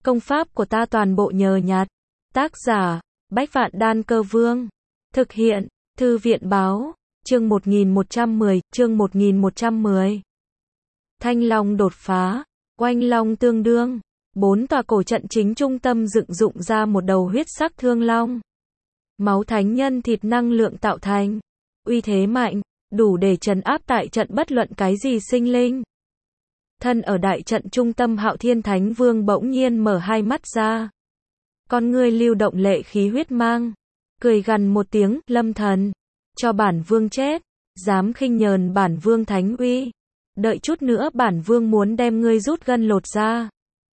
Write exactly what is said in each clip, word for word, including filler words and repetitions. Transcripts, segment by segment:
Công pháp của ta toàn bộ nhờ nhặt. Tác giả, Bách Vạn Đan Cơ Vương. Thực hiện, Thư viện Báo. Chương một nghìn một trăm mười, chương một nghìn một trăm mười. Thanh Long đột phá, Oanh Long tương đương. Bốn tòa cổ trận chính trung tâm dựng dụng ra một đầu huyết sắc thương long. Máu thánh nhân thịt năng lượng tạo thành. Uy thế mạnh, đủ để trấn áp tại trận bất luận cái gì sinh linh. Thân ở đại trận trung tâm Hạo Thiên Thánh Vương bỗng nhiên mở hai mắt ra. Con ngươi lưu động lệ khí huyết mang. Cười gằn một tiếng, Lâm Thần. Cho bản vương chết. Dám khinh nhờn bản vương thánh uy. Đợi chút nữa bản vương muốn đem ngươi rút gân lột ra.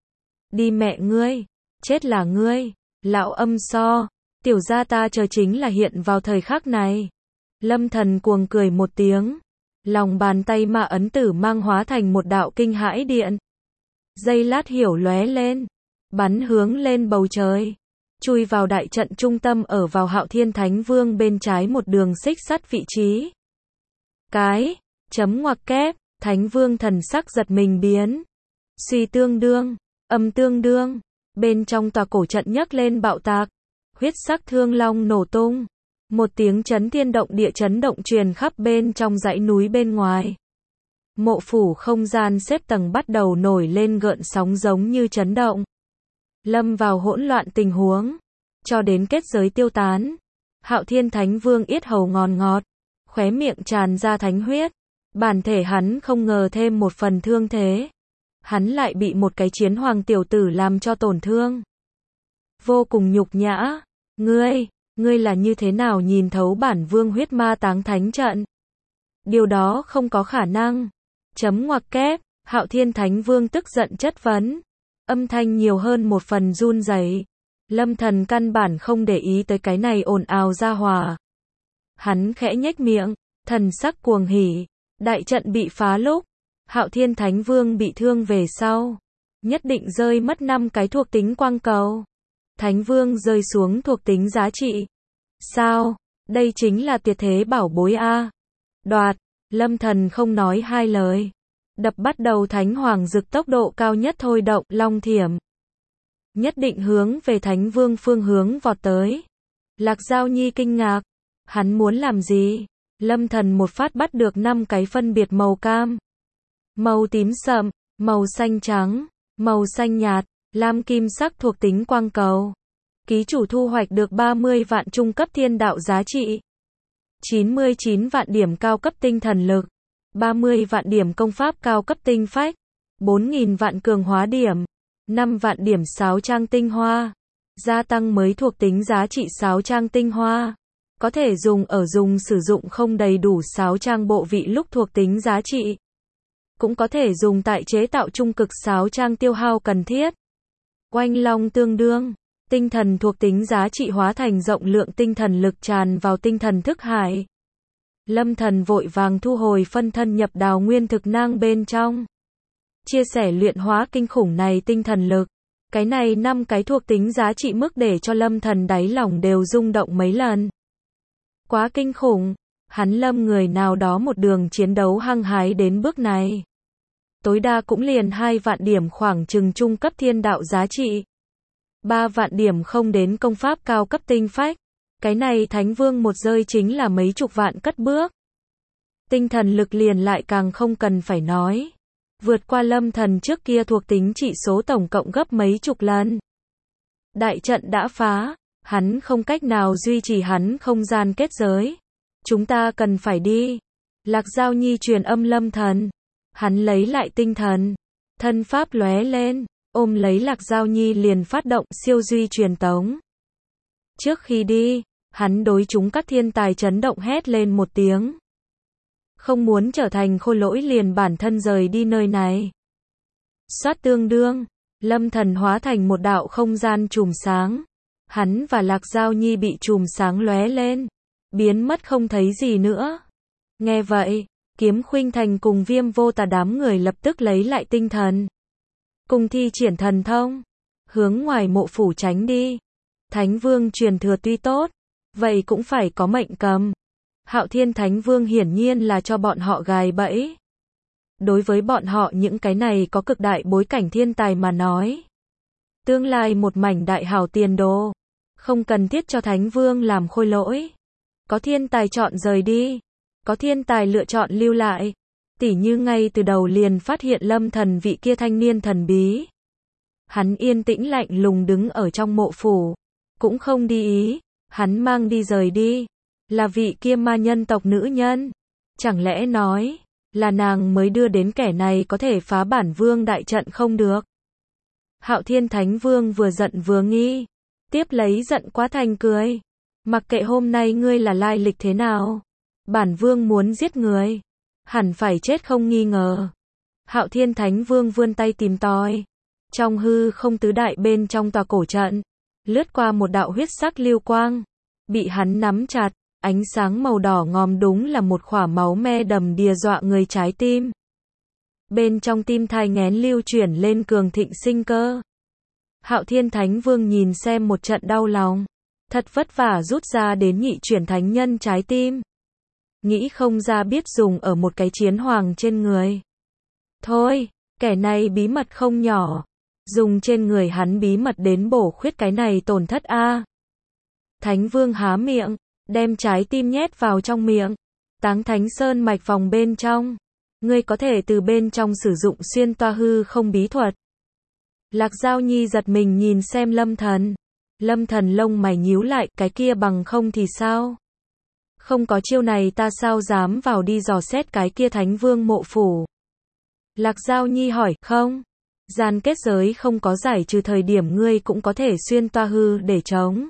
Đi mẹ ngươi. Chết là ngươi. Lão âm so. Tiểu gia ta chờ chính là hiện vào thời khắc này. Lâm Thần cuồng cười một tiếng. Lòng bàn tay ma ấn tử mang hóa thành một đạo kinh hãi điện. Giây lát hiểu lóe lên. Bắn hướng lên bầu trời. Chui vào đại trận trung tâm ở vào Hạo Thiên Thánh Vương bên trái một đường xích sắt vị trí. Cái. Chấm ngoặc kép. Thánh Vương thần sắc giật mình biến. Suy tương đương. Âm tương đương. Bên trong tòa cổ trận nhấc lên bạo tạc. Huyết sắc thương long nổ tung. Một tiếng chấn thiên động địa chấn động truyền khắp bên trong dãy núi bên ngoài. Mộ phủ không gian xếp tầng bắt đầu nổi lên gợn sóng giống như chấn động. Lâm vào hỗn loạn tình huống. Cho đến kết giới tiêu tán. Hạo Thiên Thánh Vương yết hầu ngòn ngọt. Khóe miệng tràn ra thánh huyết. Bản thể hắn không ngờ thêm một phần thương thế. Hắn lại bị một cái chiến hoàng tiểu tử làm cho tổn thương. Vô cùng nhục nhã. Ngươi, ngươi là như thế nào nhìn thấu bản vương huyết ma táng thánh trận? Điều đó không có khả năng. Chấm ngoặc kép, Hạo Thiên Thánh Vương tức giận chất vấn. Âm thanh nhiều hơn một phần run rẩy. Lâm Thần căn bản không để ý tới cái này ồn ào ra hòa. Hắn khẽ nhếch miệng, thần sắc cuồng hỉ. Đại trận bị phá lúc, Hạo Thiên Thánh Vương bị thương về sau, nhất định rơi mất năm cái thuộc tính quang cầu. Thánh Vương rơi xuống thuộc tính giá trị. Sao? Đây chính là tuyệt thế bảo bối a. Đoạt, Lâm Thần không nói hai lời. Đập bắt đầu Thánh Hoàng Dực tốc độ cao nhất thôi động, Long Thiểm. Nhất định hướng về Thánh Vương phương hướng vọt tới. Lạc Giao Nhi kinh ngạc. Hắn muốn làm gì? Lâm Thần một phát bắt được năm cái phân biệt màu cam, màu tím sậm, màu xanh trắng, màu xanh nhạt, lam kim sắc thuộc tính quang cầu. Ký chủ thu hoạch được ba mươi vạn trung cấp thiên đạo giá trị, chín mươi chín vạn điểm cao cấp tinh thần lực, ba mươi vạn điểm công pháp cao cấp tinh phách, bốn nghìn vạn cường hóa điểm, năm vạn điểm sáo trang tinh hoa. Gia tăng mới thuộc tính giá trị sáo trang tinh hoa. Có thể dùng ở dùng sử dụng không đầy đủ sáo trang bộ vị lúc thuộc tính giá trị. Cũng có thể dùng tại chế tạo trung cực sáo trang tiêu hao cần thiết. Oanh Long tương đương. Tinh thần thuộc tính giá trị hóa thành rộng lượng tinh thần lực tràn vào tinh thần thức hải. Lâm Thần vội vàng thu hồi phân thân nhập đào nguyên thực nang bên trong. Chia sẻ luyện hóa kinh khủng này tinh thần lực. Cái này năm cái thuộc tính giá trị mức để cho Lâm Thần đáy lòng đều rung động mấy lần. Quá kinh khủng, hắn Lâm người nào đó một đường chiến đấu hăng hái đến bước này. Tối đa cũng liền hai vạn điểm khoảng chừng trung cấp thiên đạo giá trị. ba vạn điểm không đến công pháp cao cấp tinh phách. Cái này Thánh Vương một rơi chính là mấy chục vạn cất bước. Tinh thần lực liền lại càng không cần phải nói. Vượt qua Lâm Thần trước kia thuộc tính trị số tổng cộng gấp mấy chục lần. Đại trận đã phá. Hắn không cách nào duy trì hắn không gian kết giới. Chúng ta cần phải đi. Lạc Giao Nhi truyền âm Lâm Thần. Hắn lấy lại tinh thần. Thân pháp lóe lên. Ôm lấy Lạc Giao Nhi liền phát động siêu duy truyền tống. Trước khi đi, hắn đối chúng các thiên tài chấn động hét lên một tiếng. Không muốn trở thành khôi lỗi liền bản thân rời đi nơi này. Xoát tương đương. Lâm Thần hóa thành một đạo không gian chùm sáng. Hắn và Lạc Giao Nhi bị chùm sáng lóe lên, biến mất không thấy gì nữa. Nghe vậy, Kiếm Khuynh Thành cùng Viêm Vô Tà đám người lập tức lấy lại tinh thần. Cùng thi triển thần thông, hướng ngoài mộ phủ tránh đi. Thánh Vương truyền thừa tuy tốt, vậy cũng phải có mệnh cầm. Hạo Thiên Thánh Vương hiển nhiên là cho bọn họ gài bẫy. Đối với bọn họ những cái này có cực đại bối cảnh thiên tài mà nói, Tương lai một mảnh đại hào tiền đồ. Không cần thiết cho Thánh Vương làm khôi lỗi. Có thiên tài chọn rời đi. Có thiên tài lựa chọn lưu lại. Tỉ như ngay từ đầu liền phát hiện Lâm Thần vị kia thanh niên thần bí. Hắn yên tĩnh lạnh lùng đứng ở trong mộ phủ. Cũng không đi ý. Hắn mang đi rời đi. Là vị kia ma nhân tộc nữ nhân. Chẳng lẽ nói, là nàng mới đưa đến kẻ này có thể phá bản vương đại trận không được. Hạo Thiên Thánh Vương vừa giận vừa nghi. Tiếp lấy giận quá thành cười. Mặc kệ hôm nay ngươi là lai lịch thế nào. Bản vương muốn giết người. Hẳn phải chết không nghi ngờ. Hạo Thiên Thánh Vương vươn tay tìm tòi. Trong hư không tứ đại bên trong tòa cổ trận. Lướt qua một đạo huyết sắc lưu quang. Bị hắn nắm chặt. Ánh sáng màu đỏ ngòm đúng là một khỏa máu me đầm đìa dọa người trái tim. Bên trong tim thai nghén lưu chuyển lên cường thịnh sinh cơ. Hạo Thiên Thánh Vương nhìn xem một trận đau lòng. Thật vất vả rút ra đến nhị chuyển thánh nhân trái tim. Nghĩ không ra biết dùng ở một cái chiến hoàng trên người. Thôi, kẻ này bí mật không nhỏ. Dùng trên người hắn bí mật đến bổ khuyết cái này tổn thất a. Thánh Vương há miệng, đem trái tim nhét vào trong miệng. Táng Thánh Sơn mạch vòng bên trong. Ngươi có thể từ bên trong sử dụng xuyên toa hư không bí thuật. Lạc Giao Nhi giật mình nhìn xem Lâm Thần. Lâm Thần lông mày nhíu lại, cái kia bằng không thì sao? Không có chiêu này ta sao dám vào đi dò xét cái kia Thánh Vương mộ phủ? Lạc Giao Nhi hỏi, không? Gian kết giới không có giải trừ thời điểm ngươi cũng có thể xuyên toa hư để chống.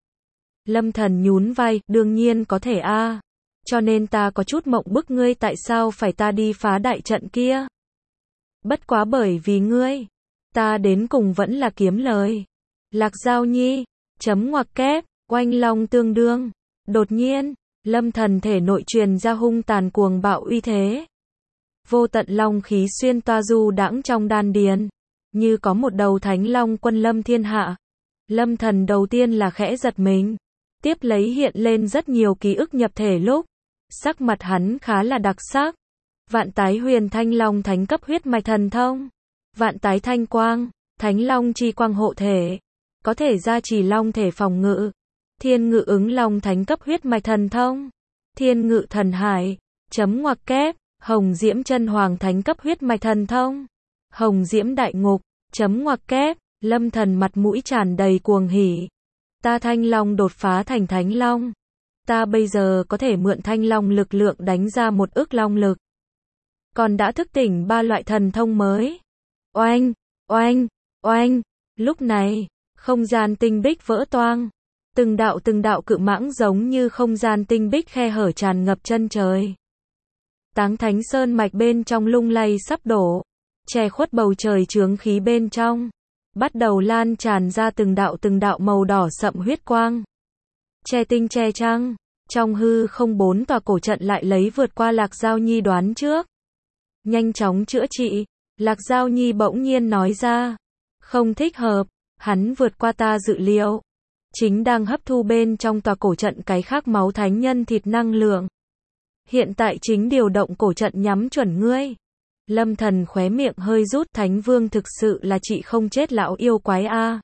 Lâm Thần nhún vai, đương nhiên có thể a. Cho nên ta có chút mộng bức ngươi tại sao phải ta đi phá đại trận kia. Bất quá bởi vì ngươi. Ta đến cùng vẫn là kiếm lời. Lạc Giao Nhi, chấm ngoặc kép, oanh long tương đương. Đột nhiên, Lâm Thần thể nội truyền ra hung tàn cuồng bạo uy thế. Vô tận long khí xuyên toa du đãng trong đan điền. Như có một đầu thánh long quân lâm thiên hạ. Lâm Thần đầu tiên là khẽ giật mình. Tiếp lấy hiện lên rất nhiều ký ức nhập thể lúc. Sắc mặt hắn khá là đặc sắc. Vạn tái huyền thanh long thánh cấp huyết mạch thần thông. Vạn tái thanh quang, thánh long chi quang hộ thể. Có thể gia trì long thể phòng ngự. Thiên ngự ứng long thánh cấp huyết mạch thần thông. Thiên ngự thần hải, chấm ngoặc kép, hồng diễm chân hoàng thánh cấp huyết mạch thần thông. Hồng diễm đại ngục, chấm ngoặc kép, Lâm Thần mặt mũi tràn đầy cuồng hỉ. Ta thanh long đột phá thành thánh long. Ta bây giờ có thể mượn thanh long lực lượng đánh ra một ức long lực. Còn đã thức tỉnh ba loại thần thông mới. Oanh, oanh, oanh. Lúc này, không gian tinh bích vỡ toang. Từng đạo từng đạo cự mãng giống như không gian tinh bích khe hở tràn ngập chân trời. Táng Thánh Sơn mạch bên trong lung lay sắp đổ. Che khuất bầu trời chướng khí bên trong. Bắt đầu lan tràn ra từng đạo từng đạo màu đỏ sậm huyết quang. Che tinh che trăng. Trong hư không bốn tòa cổ trận lại lấy vượt qua Lạc Giao Nhi đoán trước. Nhanh chóng chữa trị. Lạc Giao Nhi bỗng nhiên nói ra. Không thích hợp. Hắn vượt qua ta dự liệu. Chính đang hấp thu bên trong tòa cổ trận cái khác máu thánh nhân thịt năng lượng. Hiện tại chính điều động cổ trận nhắm chuẩn ngươi. Lâm Thần khóe miệng hơi rút. Thánh Vương thực sự là chị không chết lão yêu quái a.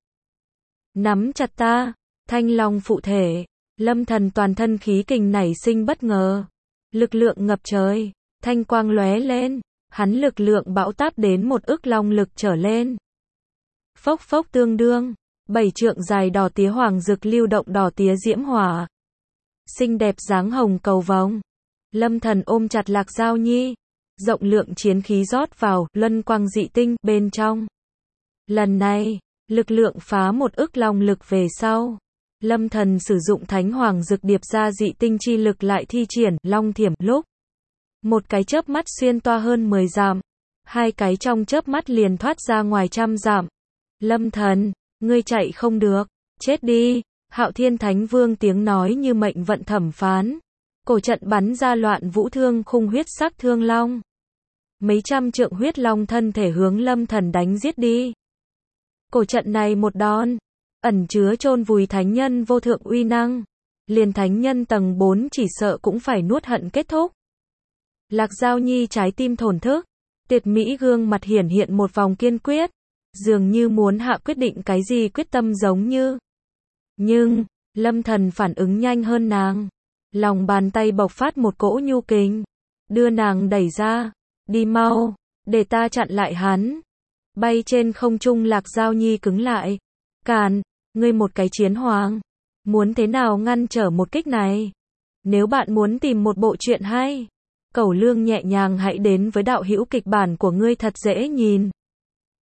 Nắm chặt ta. Thanh long phụ thể. Lâm Thần toàn thân khí kình nảy sinh bất ngờ. Lực lượng ngập trời. Thanh quang lóe lên. Hắn lực lượng bão táp đến một ức long lực trở lên. Phốc phốc tương đương. Bảy trượng dài đỏ tía hoàng dược lưu động đỏ tía diễm hỏa. Xinh đẹp dáng hồng cầu vồng. Lâm Thần ôm chặt Lạc Giao Nhi. Rộng lượng chiến khí rót vào, luân quang dị tinh, bên trong. Lần này, lực lượng phá một ức long lực về sau. Lâm Thần sử dụng thánh hoàng dược điệp ra dị tinh chi lực lại thi triển, long thiểm lúc. Một cái chớp mắt xuyên toa hơn mười dặm. Hai cái trong chớp mắt liền thoát ra ngoài trăm dặm. Lâm Thần, ngươi chạy không được, chết đi. Hạo Thiên Thánh Vương tiếng nói như mệnh vận thẩm phán. Cổ trận bắn ra loạn vũ thương khung huyết sắc thương long. Mấy trăm trượng huyết long thân thể hướng Lâm Thần đánh giết đi. Cổ trận này một đòn, ẩn chứa chôn vùi thánh nhân vô thượng uy năng. Liền thánh nhân tầng bốn chỉ sợ cũng phải nuốt hận kết thúc. Lạc Giao Nhi trái tim thổn thức. Tiệt mỹ gương mặt hiển hiện một vòng kiên quyết. dường như muốn hạ quyết định cái gì quyết tâm giống như. Nhưng, Lâm Thần phản ứng nhanh hơn nàng. Lòng bàn tay bộc phát một cỗ nhu kình, đưa nàng đẩy ra. Đi mau, để ta chặn lại hắn. Bay trên không trung Lạc Giao Nhi cứng lại. Càn, ngươi một cái chiến hoàng. Muốn thế nào ngăn trở một kích này? Nếu bạn muốn tìm một bộ truyện hay, Cẩu Lương nhẹ nhàng hãy đến với đạo hữu kịch bản của ngươi thật dễ nhìn.